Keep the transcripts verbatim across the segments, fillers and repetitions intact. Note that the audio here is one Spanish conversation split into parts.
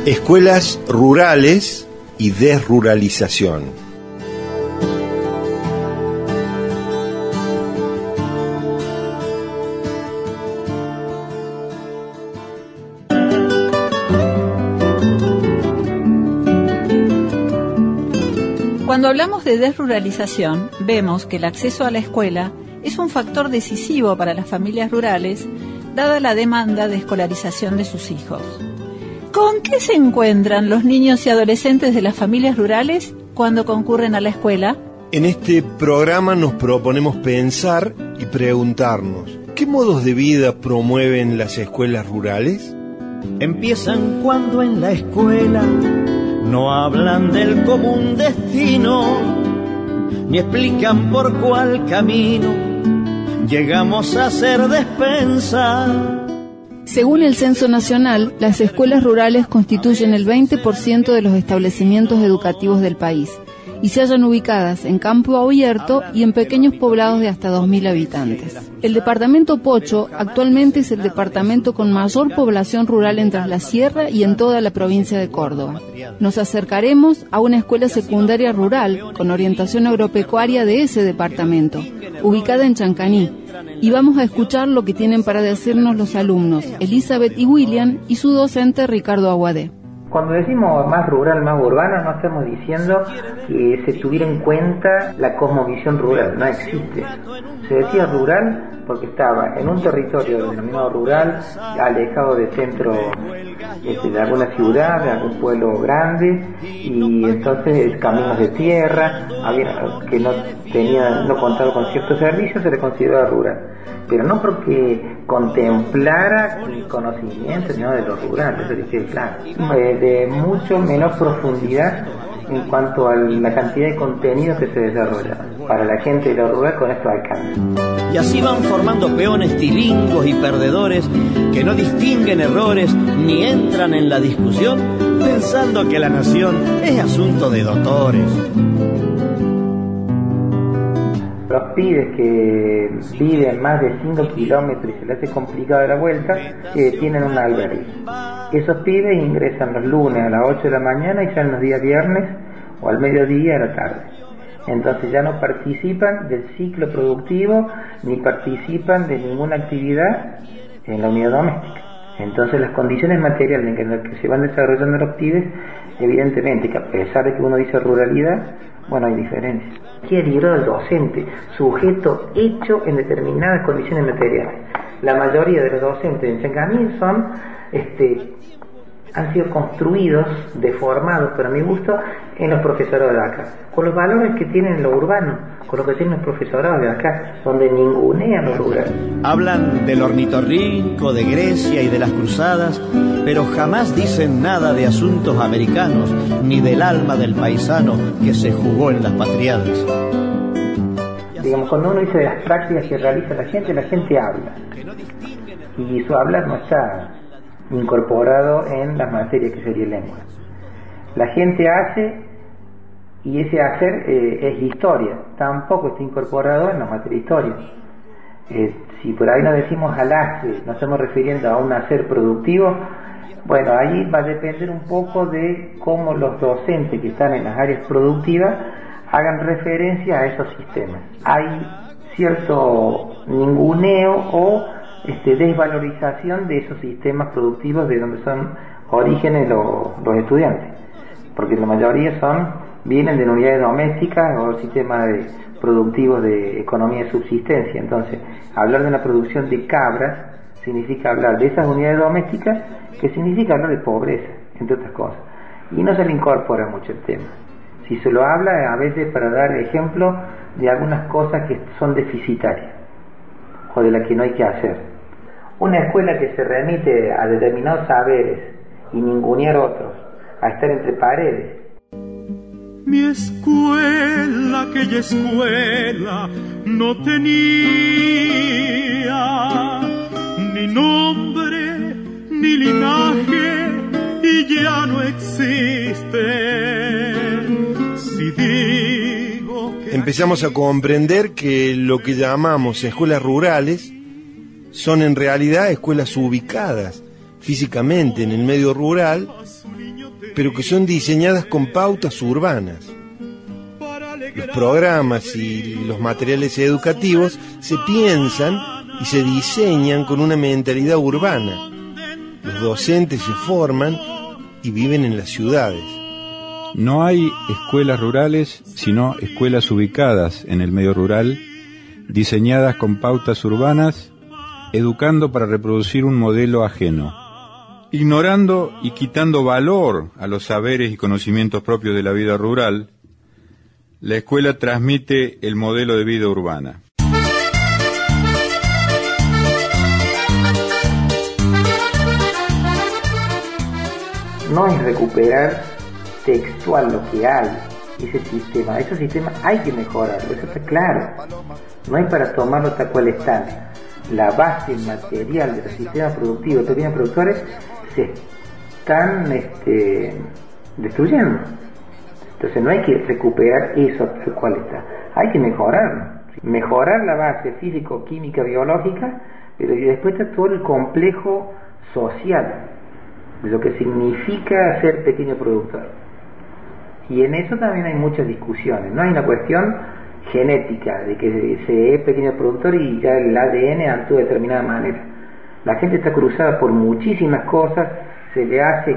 Escuelas rurales y desruralización. Cuando hablamos de desruralización, vemos que el acceso a la escuela es un factor decisivo para las familias rurales, dada la demanda de escolarización de sus hijos. ¿Con qué se encuentran los niños y adolescentes de las familias rurales cuando concurren a la escuela? En este programa nos proponemos pensar y preguntarnos, ¿qué modos de vida promueven las escuelas rurales? Empiezan cuando en la escuela no hablan del común destino, ni explican por cuál camino llegamos a ser despensa. Según el Censo Nacional, las escuelas rurales constituyen el veinte por ciento de los establecimientos educativos del país y se hallan ubicadas en campo abierto y en pequeños poblados de hasta dos mil habitantes. El departamento Pocho actualmente es el departamento con mayor población rural en Tras la Sierra y en toda la provincia de Córdoba. Nos acercaremos a una escuela secundaria rural con orientación agropecuaria de ese departamento, ubicada en Chancaní, y vamos a escuchar lo que tienen para decirnos los alumnos Elizabeth y William y su docente Ricardo Aguadé. Cuando decimos más rural, más urbano, no estamos diciendo que se tuviera en cuenta la cosmovisión rural, no existe. Se decía rural porque estaba en un territorio denominado rural, alejado de centro este, de alguna ciudad, de algún pueblo grande, y entonces caminos de tierra, había, que no tenía, no contaba con ciertos servicios, se le consideraba rural. Pero no porque contemplara el conocimiento sino de lo rural, eso le quede claro. De, de mucho menor profundidad en cuanto a la cantidad de contenido que se desarrolla. Para la gente de lo rural con esto alcanza. Y así van formando peones tilingos y perdedores que no distinguen errores ni entran en la discusión pensando que la nación es asunto de doctores. Los pibes que viven más de cinco kilómetros y se les hace complicado la vuelta, eh, tienen un albergue. Esos pibes ingresan los lunes a las ocho de la mañana y salen los días viernes o al mediodía a la tarde. Entonces ya no participan del ciclo productivo ni participan de ninguna actividad en la unidad doméstica. Entonces las condiciones materiales en las que se van desarrollando los pibes, evidentemente que a pesar de que uno dice ruralidad, bueno, hay diferencias. Aquí el libro del docente, sujeto hecho en determinadas condiciones materiales. La mayoría de los docentes en Chancaní son, este, han sido construidos, deformados, para mi gusto, en los profesorados de acá, con los valores que tienen lo urbano, con lo que tienen los profesorados de acá, donde ningunean lo rural. Hablan del ornitorrinco, de Grecia y de las cruzadas, pero jamás dicen nada de asuntos americanos, ni del alma del paisano que se jugó en las patriadas. Digamos, cuando uno dice de las prácticas que realiza la gente, la gente habla, y su hablar no está incorporado en las materias que sería lengua. La gente hace y ese hacer eh, es historia, tampoco está incorporado en la materia de historia. Eh, si por ahí nos decimos al hace, nos estamos refiriendo a un hacer productivo, bueno, ahí va a depender un poco de cómo los docentes que están en las áreas productivas hagan referencia a esos sistemas. Hay cierto ninguneo o Este, desvalorización de esos sistemas productivos de donde son orígenes los, los estudiantes, porque la mayoría son vienen de unidades domésticas o sistemas de, productivos de economía de subsistencia. Entonces, hablar de una producción de cabras significa hablar de esas unidades domésticas, que significa hablar de pobreza, entre otras cosas, y no se le incorpora mucho el tema. Si se lo habla, a veces para dar ejemplo de algunas cosas que son deficitarias o de las que no hay que hacer. Una escuela que se remite a determinados saberes y ningunear otros, a estar entre paredes. Mi escuela, aquella escuela, no tenía ni nombre ni linaje y ya no existe. Si digo que empezamos a comprender que lo que llamamos escuelas rurales son en realidad escuelas ubicadas físicamente en el medio rural, pero que son diseñadas con pautas urbanas. Los programas y los materiales educativos se piensan y se diseñan con una mentalidad urbana. Los docentes se forman y viven en las ciudades. No hay escuelas rurales, sino escuelas ubicadas en el medio rural, diseñadas con pautas urbanas, educando para reproducir un modelo ajeno, ignorando y quitando valor a los saberes y conocimientos propios de la vida rural. La escuela transmite el modelo de vida urbana. No es recuperar textual lo que hay, ese sistema, esos sistemas hay que mejorarlo, eso está claro. No es para tomarlo tal cual están. La base material de los sistemas productivos, de pequeños productores, se están este, destruyendo. Entonces no hay que recuperar eso tal cual está, hay que mejorarlo. Mejorar la base físico, química, biológica, pero después está todo el complejo social, de lo que significa ser pequeño productor. Y en eso también hay muchas discusiones. No hay una cuestión genética de que se es pequeño productor y ya el A D N actúa de determinada manera. La gente está cruzada por muchísimas cosas, se le hace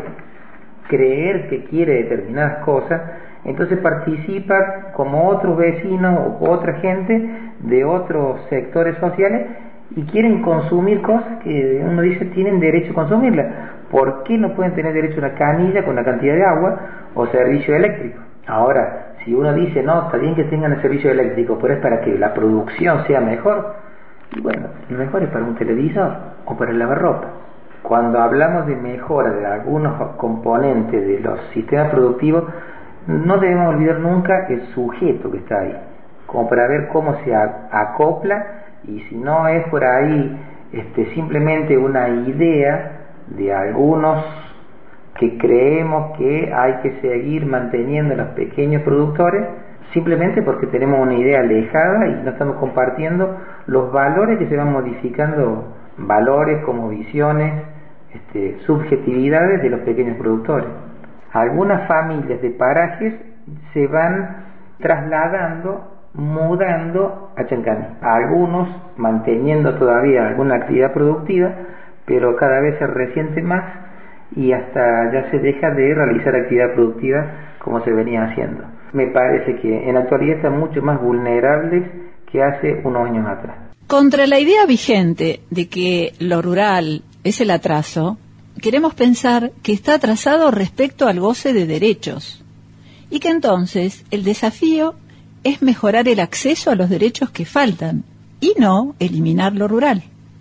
creer que quiere determinadas cosas, entonces participa como otros vecinos o otra gente de otros sectores sociales y quieren consumir cosas que uno dice tienen derecho a consumirlas. ¿Por qué no pueden tener derecho a una canilla con una cantidad de agua o servicio eléctrico? Ahora, si uno dice, no, está bien que tengan el servicio eléctrico, pero es para que la producción sea mejor, y bueno, lo mejor es para un televisor o para el lavarropa. Cuando hablamos de mejora de algunos componentes de los sistemas productivos, no debemos olvidar nunca el sujeto que está ahí, como para ver cómo se acopla, y si no es por ahí este, simplemente una idea de algunos que creemos que hay que seguir manteniendo a los pequeños productores simplemente porque tenemos una idea alejada y no estamos compartiendo los valores que se van modificando, valores como visiones, este, subjetividades de los pequeños productores. Algunas familias de parajes se van trasladando, mudando a Chancani, algunos manteniendo todavía alguna actividad productiva, pero cada vez se resiente más y hasta ya se deja de realizar actividad productiva como se venía haciendo. Me parece que en la actualidad están mucho más vulnerables que hace unos años atrás. Contra la idea vigente de que lo rural es el atraso, queremos pensar que está atrasado respecto al goce de derechos y que entonces el desafío es mejorar el acceso a los derechos que faltan y no eliminar lo rural.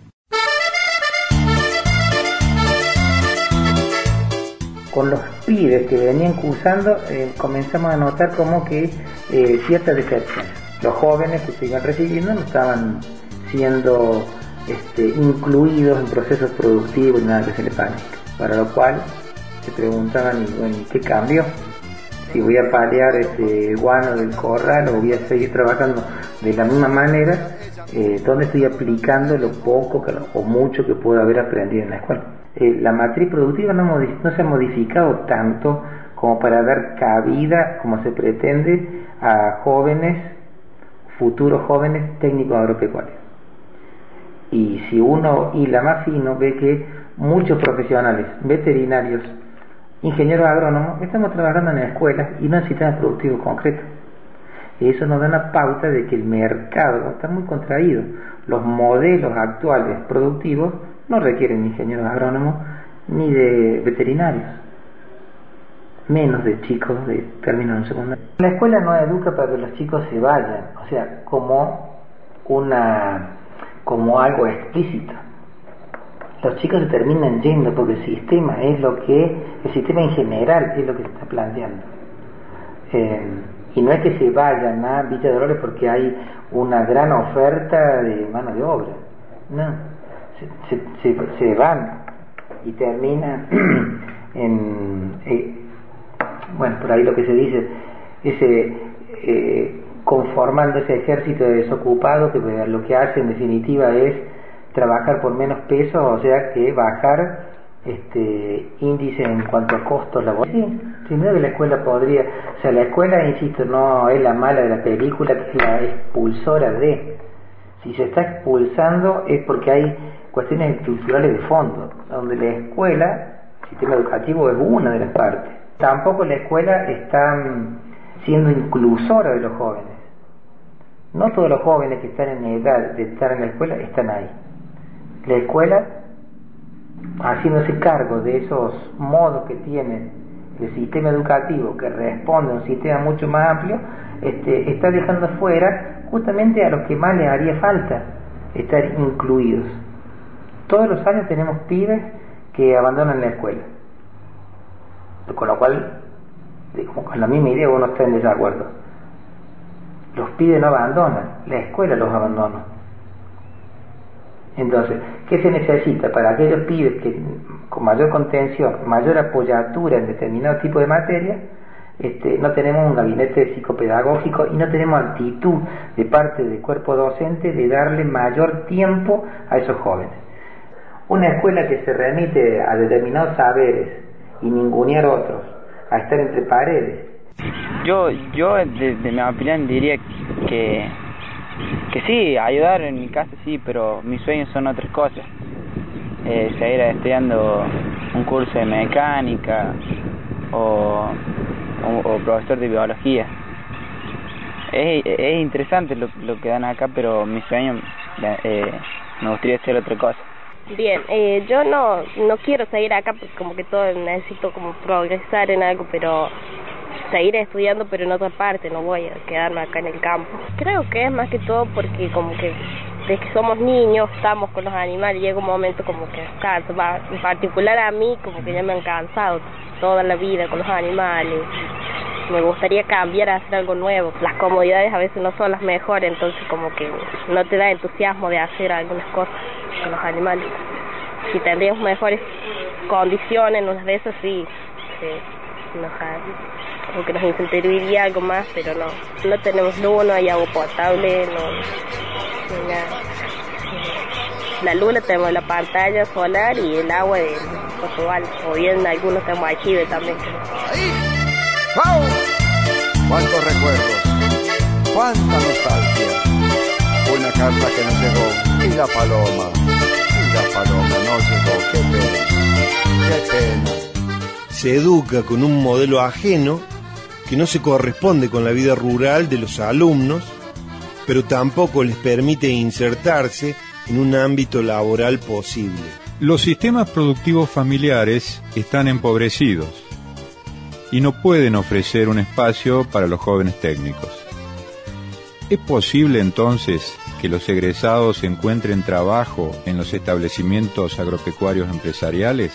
Con los pibes que venían cursando eh, comenzamos a notar como que eh, cierta decepción. Los jóvenes que se iban recibiendo no estaban siendo este, incluidos en procesos productivos ni nada que se les parezca. Para lo cual se preguntaban, y bueno, ¿qué cambió? Si voy a paliar este guano del corral o voy a seguir trabajando de la misma manera, eh, ¿dónde estoy aplicando lo poco que, o mucho que puedo haber aprendido en la escuela? Eh, la matriz productiva no, modic- no se ha modificado tanto como para dar cabida, como se pretende, a jóvenes, futuros jóvenes técnicos agropecuarios. Y si uno hila más fino, ve que muchos profesionales, veterinarios, ingenieros agrónomos, estamos trabajando en escuelas y no en sistemas productivos concretos. Y eso nos da una pauta de que el mercado está muy contraído. Los modelos actuales productivos no requieren ingenieros agrónomos ni de veterinarios, menos de chicos de término en secundario. La escuela no educa para que los chicos se vayan, o sea, como una como algo explícito. Los chicos se terminan yendo porque el sistema es lo que, el sistema en general es lo que se está planteando. Eh, y no es que se vayan a Villa Dolores porque hay una gran oferta de mano de obra, no, se, se, se, se van y terminan en, eh, bueno, por ahí lo que se dice, ese eh, conformando ese ejército de desocupados que lo que hace en definitiva es trabajar por menos peso, o sea que bajar este índice en cuanto a costos laborales. Sí, sin duda que la escuela podría, o sea, la escuela, insisto, no es la mala de la película, que es la expulsora de. Si se está expulsando es porque hay cuestiones estructurales de fondo, donde la escuela, el sistema educativo, es una de las partes. Tampoco la escuela está siendo inclusora de los jóvenes. No todos los jóvenes que están en edad de estar en la escuela están ahí. La escuela, haciéndose cargo de esos modos que tiene el sistema educativo, que responde a un sistema mucho más amplio, este, está dejando fuera justamente a los que más les haría falta estar incluidos. Todos los años tenemos pibes que abandonan la escuela, con lo cual, con la misma idea, uno está en desacuerdo. Los pibes no abandonan, la escuela los abandona. Entonces, ¿qué se necesita para aquellos pibes que con mayor contención, mayor apoyatura en determinado tipo de materia? Este, no tenemos un gabinete psicopedagógico y no tenemos actitud de parte del cuerpo docente de darle mayor tiempo a esos jóvenes. Una escuela que se remite a determinados saberes y ningunear otros, a estar entre paredes. Yo, yo de, de mi opinión diría que, que sí, ayudar en mi casa sí, pero mis sueños son otras cosas. Eh, seguir estudiando un curso de mecánica o, o, o profesor de biología. Es, es interesante lo, lo que dan acá, pero mi sueño eh, me gustaría hacer otra cosa. Bien, eh, yo no no quiero seguir acá porque como que todo necesito como progresar en algo, pero seguir estudiando pero en otra parte, no voy a quedarme acá en el campo. Creo que es más que todo porque como que desde que somos niños estamos con los animales, llega un momento como que cansa, en particular a mí como que ya me han cansado toda la vida con los animales. Me gustaría cambiar a hacer algo nuevo. Las comodidades a veces no son las mejores, entonces como que no te da entusiasmo de hacer algunas cosas con los animales. Si tendríamos mejores condiciones, unas de esas sí, sí nos, como que nos incentivaría algo más, pero no. No tenemos luz, no hay agua potable, no, no nada. La luz la tenemos en la pantalla solar y el agua del Portugal, o bien algunos tenemos aquí también. ¡Wow! ¡Cuántos recuerdos! ¡Cuánta nostalgia! Una carta que no llegó, y la paloma, y la paloma no llegó. ¡Qué pena! ¡Qué pena! Se educa con un modelo ajeno que no se corresponde con la vida rural de los alumnos, pero tampoco les permite insertarse en un ámbito laboral posible. Los sistemas productivos familiares están empobrecidos y no pueden ofrecer un espacio para los jóvenes técnicos. ¿Es posible entonces que los egresados encuentren trabajo en los establecimientos agropecuarios empresariales?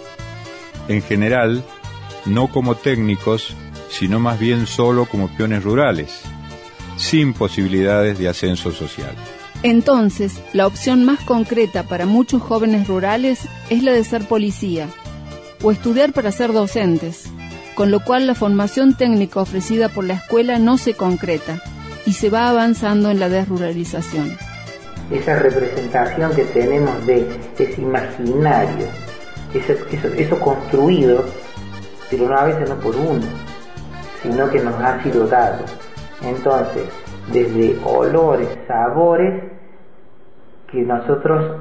En general, no como técnicos, sino más bien solo como peones rurales, sin posibilidades de ascenso social. Entonces, la opción más concreta para muchos jóvenes rurales es la de ser policía o estudiar para ser docentes, con lo cual la formación técnica ofrecida por la escuela no se concreta y se va avanzando en la desruralización. Esa representación que tenemos de ese imaginario, eso, eso, eso construido, pero no a veces no por uno, sino que nos ha sido dado. Entonces, desde olores, sabores, que nosotros,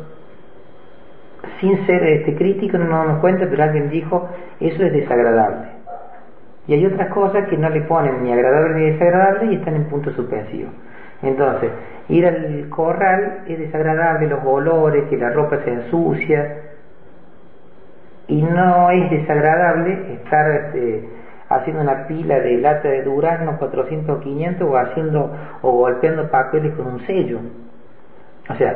sin ser este críticos, no nos damos cuenta, pero alguien dijo, eso es desagradable. Y hay otras cosas que no le ponen ni agradable ni desagradable y están en punto suspensivo. Entonces, ir al corral es desagradable, los olores, que la ropa se ensucia, y no es desagradable estar este, haciendo una pila de lata de durazno cuatrocientos o quinientos o haciendo o golpeando papeles con un sello. O sea,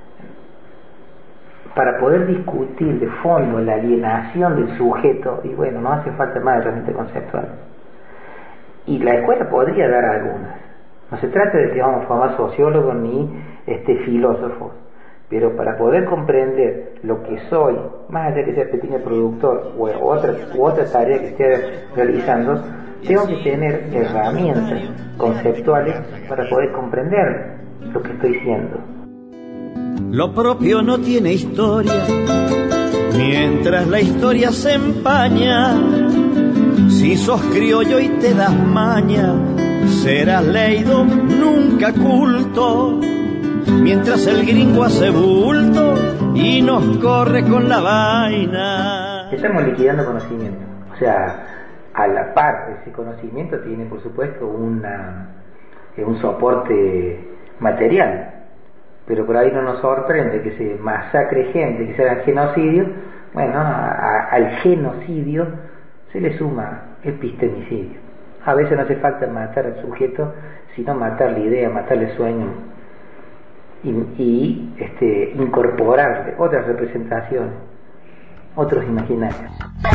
para poder discutir de fondo la alienación del sujeto, y bueno, no hace falta más herramienta conceptual. Y la escuela podría dar algunas. No se trata de que vamos a formar sociólogos ni este, filósofos, pero para poder comprender lo que soy, más allá que sea pequeño productor o otra, u otra tarea que esté realizando, tengo que tener herramientas conceptuales para poder comprender lo que estoy siendo. Lo propio no tiene historia, Mientras la historia se empaña, si sos criollo y te das maña, serás leído, nunca culto. Mientras el gringo hace bulto y nos corre con la vaina. Estamos liquidando conocimiento. O sea, a la par de ese conocimiento tiene, por supuesto, una, un soporte material. Pero por ahí no nos sorprende que se masacre gente, que se haga genocidio. Bueno, a, a, al genocidio se le suma epistemicidio. A veces no hace falta matar al sujeto, sino matar la idea, matarle el sueño y, y este, incorporarle otras representaciones, otros imaginarios.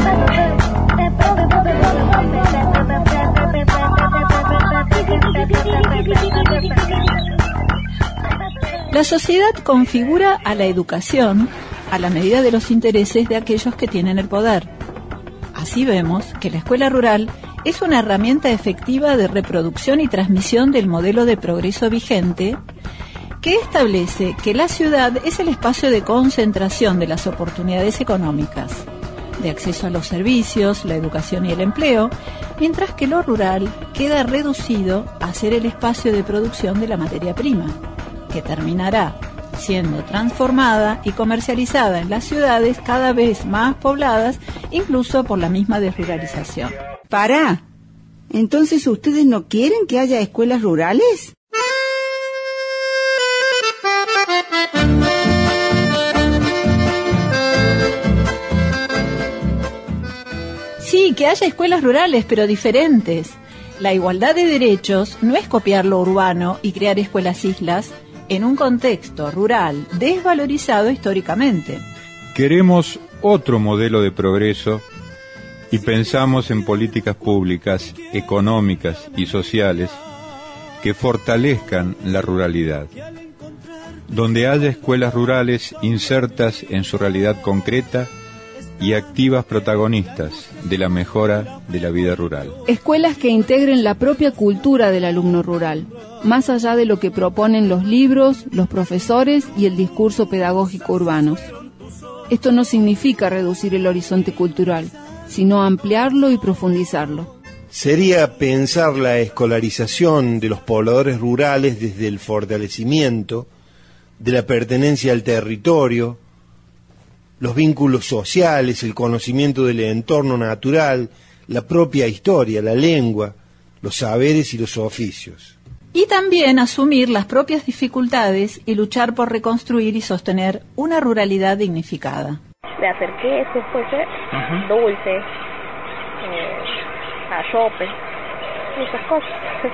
La sociedad configura a la educación a la medida de los intereses de aquellos que tienen el poder. Así vemos que la escuela rural es una herramienta efectiva de reproducción y transmisión del modelo de progreso vigente que establece que la ciudad es el espacio de concentración de las oportunidades económicas, de acceso a los servicios, la educación y el empleo, mientras que lo rural queda reducido a ser el espacio de producción de la materia prima, que terminará siendo transformada y comercializada en las ciudades cada vez más pobladas, incluso por la misma desruralización. Pará, ¿entonces ustedes no quieren que haya escuelas rurales? Sí, que haya escuelas rurales, pero diferentes. La igualdad de derechos no es copiar lo urbano y crear escuelas islas en un contexto rural desvalorizado históricamente. Queremos otro modelo de progreso y pensamos en políticas públicas, económicas y sociales que fortalezcan la ruralidad, donde haya escuelas rurales insertas en su realidad concreta y activas protagonistas de la mejora de la vida rural. Escuelas que integren la propia cultura del alumno rural, más allá de lo que proponen los libros, los profesores y el discurso pedagógico urbanos. Esto no significa reducir el horizonte cultural, sino ampliarlo y profundizarlo. Sería pensar la escolarización de los pobladores rurales desde el fortalecimiento de la pertenencia al territorio, los vínculos sociales, el conocimiento del entorno natural, la propia historia, la lengua, los saberes y los oficios. Y también asumir las propias dificultades y luchar por reconstruir y sostener una ruralidad dignificada. De hacer quesos, puede ser, uh-huh. dulces, eh, arrope, esas cosas.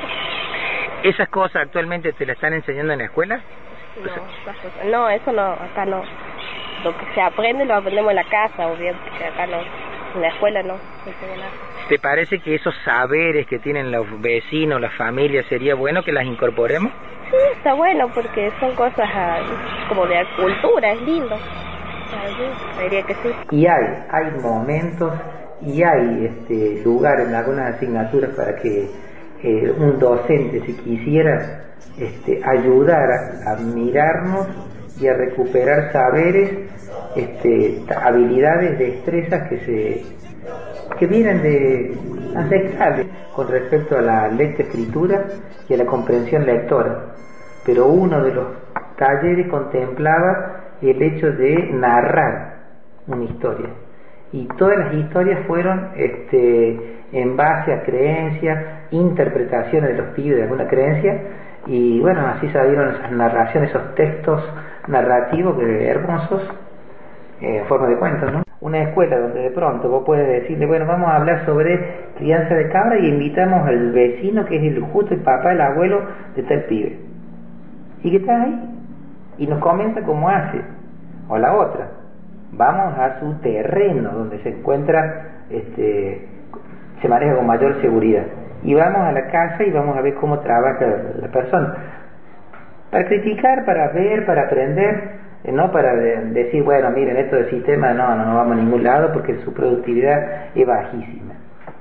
¿Esas cosas actualmente te las están enseñando en la escuela? No, no, eso no, acá no. Lo que se aprende lo aprendemos en la casa, o bien, porque acá no, en la escuela no, no enseña nada. ¿Te parece que esos saberes que tienen los vecinos, las familias, sería bueno que las incorporemos? Sí, está bueno, porque son cosas como de cultura, es lindo. Sí, diría que sí. Y hay, hay momentos y hay este lugar en algunas asignaturas para que eh, un docente, si quisiera, este, ayudar a, a mirarnos y a recuperar saberes, este, habilidades, destrezas que se que vienen de ancestrales con respecto a la lectoescritura y a la comprensión lectora. Pero uno de los talleres contemplaba el hecho de narrar una historia, y todas las historias fueron este, en base a creencias, interpretaciones de los pibes de alguna creencia, y bueno, así salieron esas narraciones, esos textos narrativos que hermosos, eh, en forma de cuentos, ¿no? Una escuela donde de pronto vos puedes decirle, bueno, vamos a hablar sobre crianza de cabra y invitamos al vecino que es el justo el papá, el abuelo de tal pibe, y que está ahí y nos comenta cómo hace. O la otra, vamos a su terreno donde se encuentra, este, se maneja con mayor seguridad, y vamos a la casa y vamos a ver cómo trabaja la persona, para criticar, para ver, para aprender, no para de, decir, bueno, miren, esto del sistema no, no, no vamos a ningún lado porque su productividad es bajísima.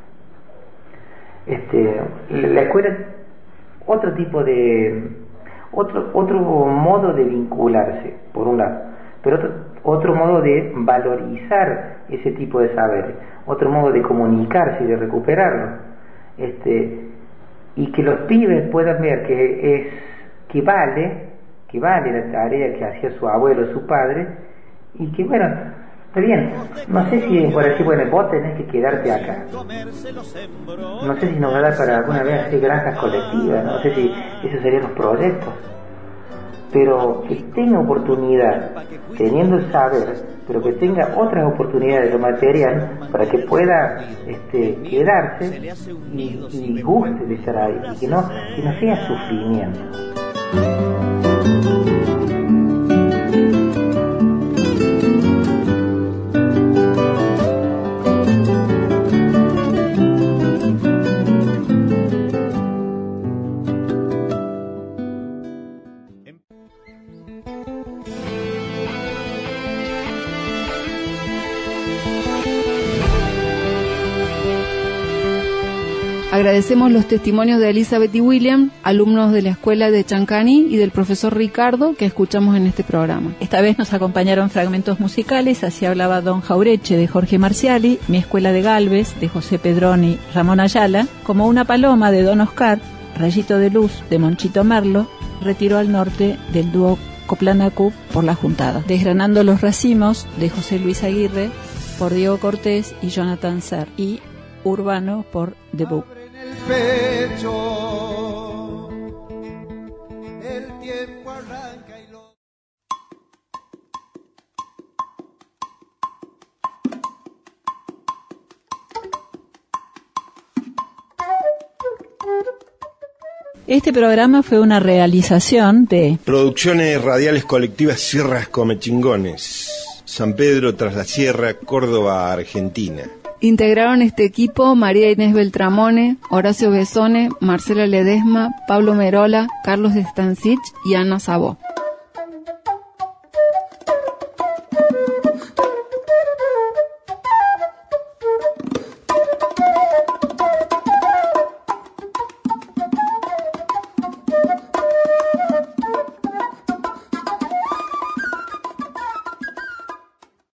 Este, la escuela, otro tipo de, otro, otro modo de vincularse, por un lado, pero otro, otro modo de valorizar ese tipo de saberes, otro modo de comunicarse y de recuperarlo, este, y que los pibes puedan ver que es que vale, que vale la tarea que hacía su abuelo o su padre, y que bueno, está bien, no sé si por decir, bueno, vos tenés que quedarte acá, no sé si nos va a dar para alguna vez hacer granjas colectivas, no sé si esos serían los proyectos, pero que tenga oportunidad, teniendo el saber, pero que tenga otras oportunidades de lo material para que pueda este, quedarse y, y guste de estar ahí, y que no, que no sea sufrimiento. Agradecemos los testimonios de Elizabeth y William, alumnos de la escuela de Chancani, y del profesor Ricardo, que escuchamos en este programa. Esta vez nos acompañaron fragmentos musicales, así hablaba Don Jaureche de Jorge Marciali, Mi escuela de Galvez de José Pedroni, Ramón Ayala, Como una paloma de Don Oscar, Rayito de luz de Monchito Merlo, Retiro al norte del dúo Coplanacú por La Juntada, Desgranando los racimos de José Luis Aguirre por Diego Cortés y Jonathan Serr, y Urbano por The Book. Pecho, el tiempo arranca y lo... Este programa fue una realización de Producciones Radiales Colectivas Sierras Comechingones, San Pedro tras la Sierra, Córdoba, Argentina. Integraron este equipo María Inés Beltramone, Horacio Besone, Marcela Ledesma, Pablo Merola, Carlos Estancich y Ana Sabó.